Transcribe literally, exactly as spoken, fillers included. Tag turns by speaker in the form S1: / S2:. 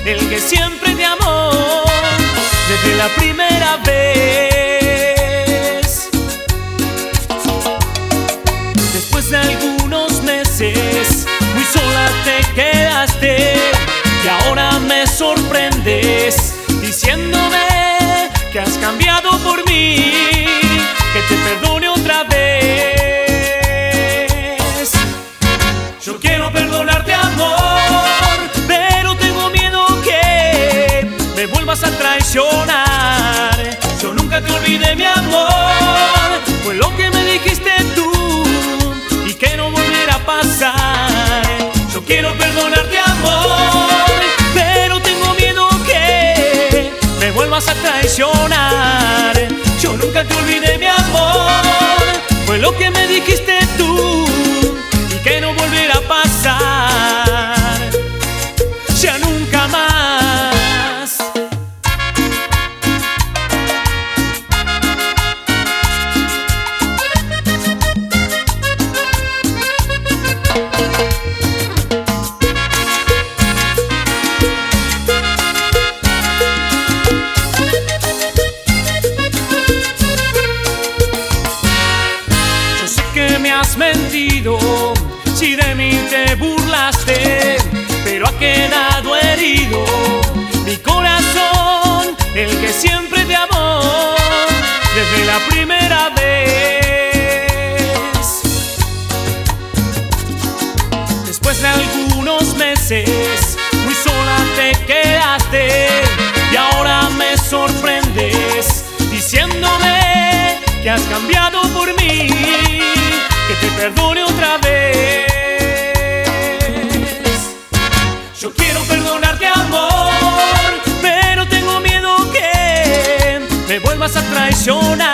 S1: el que siempre te amó desde la primera vez. Después de algunos meses, muy sola te quedaste y ahora me sorprendes diciéndome que has cambiado por mí, que te perdone otra vez. Yo quiero perdonarte, amor, pero tengo miedo que me vuelvas a traicionar. Yo nunca te olvidé, mi amor, fue lo que me dijiste tú y que no volverá a pasar. Yo quiero perdonarte, amor, pero tengo miedo que me vuelvas a traicionar. Yo nunca te olvidé, mi amor, fue lo que me dijiste tú y que no volverá a pasar ya nunca más. Yo sé que me has mentido, si de mí te burlaste, pero ha quedado herido mi corazón, el que siempre te amó desde la primera vez. Después de algunos meses, muy sola te quedaste y ahora me sorprendes diciéndome que has cambiado por mí, que te perdone otra vez. Yo quiero perdonarte, amor, pero tengo miedo que me vuelvas a traicionar.